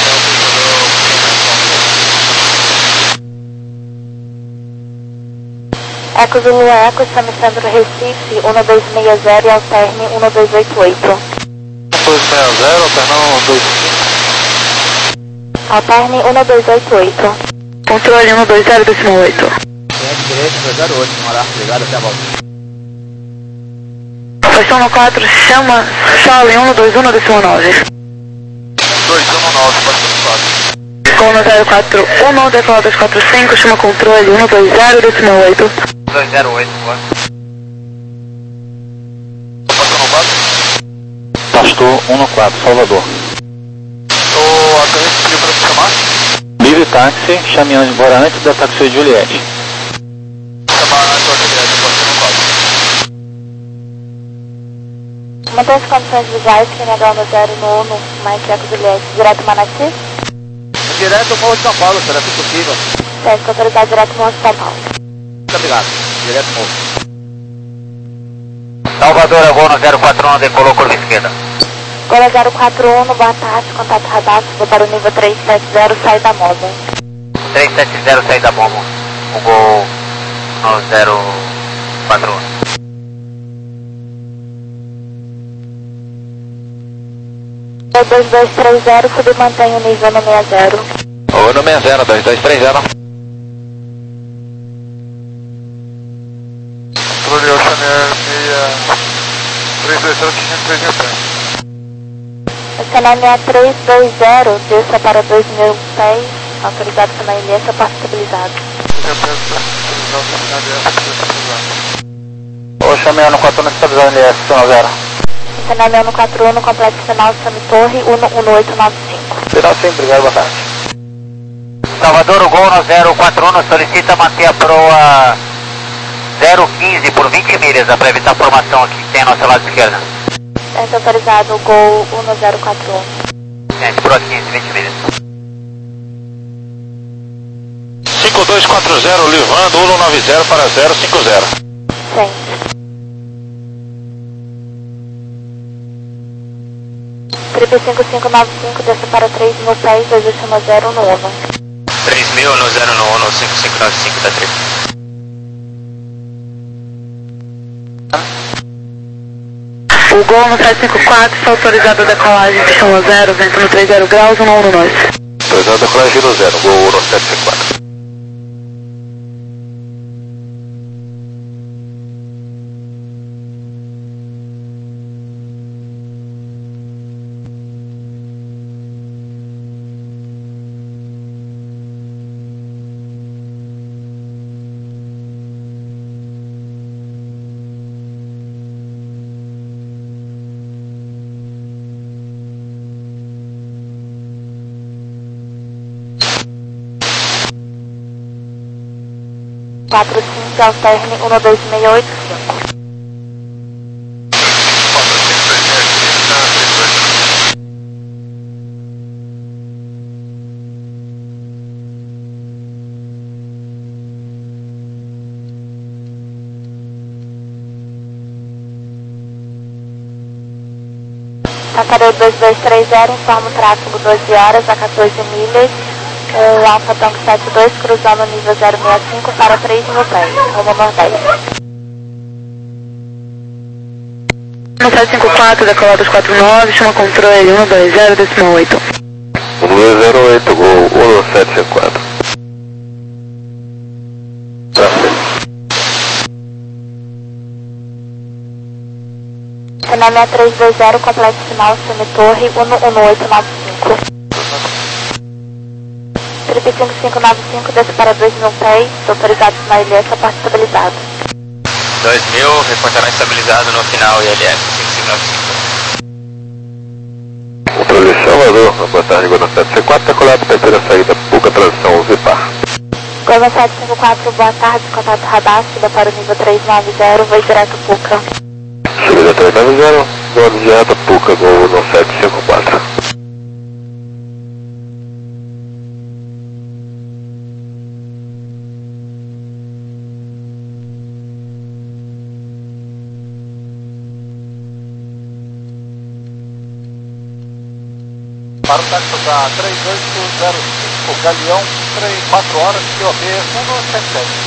Eco Zulu Eco, chame Centro Recife, um dois seis zero e alterne um dois oito oito. um dois seis zero, alternando um dois cinco. Alterne um dois oito oito. Controle um dois zero decimal oito. Direito, zero oito, morar, obrigado, até a volta. Estação no quatro, chama Charlie um dois um decimal nove. dois um nove, quatro quatro. Gol no zero quatro um, decola dois quatro cinco, chama controle um dois zero, decimal oito. dois zero oito, boa. Pastor um no quatro, Salvador. O atendente pediu para te chamar? Livre táxi, chameando embora antes da táxi Juliette. Chamar a torre direto, Pastor no quatro. Mantém as condições visuais, que H um zero no um, mais Eco Juliette, direto Manati? Direto Morro de São Paulo, será que possível? Teste autorizado direto Morro de São Paulo. Muito obrigado. Direto Morro. Salvador, Gol no zero quatro um, decolou curva esquerda. Gol zero quatro um, boa tarde, contato radar, vou para o nível três sete zero, sai da moda. três sete zero, saída da bomba. O Gol no zero quatro um. dois dois três zero, submantém o nível no sessenta. Oi, no sessenta, dois dois três zero. Controle Oceaner três dois zero, quinhentos e três mil pés. Oceaner três dois zero, desça para dois mil pés, autorizado pela I L S, parte estabilizado. Ô, chamei no quatro um, estabilizado L S, zero. Oceaner no quatro um, complexo final, chame torre um um oito nove cinco. Final sim, obrigado, boa tarde. Salvador, o Gol no zero quatro um, solicita manter a proa zero quinze por vinte milhas, para evitar a formação aqui que tem ao nosso lado esquerdo. Teste autorizado, Gol um zero quatro um. Gente, proa quinze, vinte milhas. cinco dois quatro zero, levando um nove zero para zero cinco zero. Sente. Triple cinco cinco nove cinco, desça para três mil pés, dois oito zero no um. três mil no zero no um, cinco cinco nove cinco da três. O Gol no sete cinco quatro, está autorizado a decolagem, pistão zero, vento no trinta graus, um um nove. Autorizado a decolagem no zero, Gol no sete cinco quatro. quatro cinco, alterne um dois seis oito cinco. Passareio dois dois três zero, informa o tráfego doze horas a quatorze milhas. O Alfa Tango setenta e dois, cruzando o nível zero sessenta e cinco para três mil pés, rumo nordeste. No sete cinco quatro, decolado dos quatro nove, chama controle um dois zero, decimal oito. um dois zero oito, Gol um sete cinco quatro. Cenamia três dois zero, complexo final, semi-torre um um oito nove cinco. Triple cinco cinco nove cinco, desce para dois mil pés, autorizado na I L S, parte estabilizado. dois mil, reportará estabilizado no final I L S cinco cinco nove cinco. Controle Salvador, boa tarde, Gol no sete cinco quatro, decolado, terceira saída, Puca, transição, Vipar. Gol no sete cinco quatro, boa tarde, contato radar, suba para o nível três nove zero, voo direto Puca. Subida três nove zero, Gol direto, Puca, Gol no sete cinco quatro. Para o táxi da três oito zero cinco, Galeão, quatro horas, Q O B um sete sete.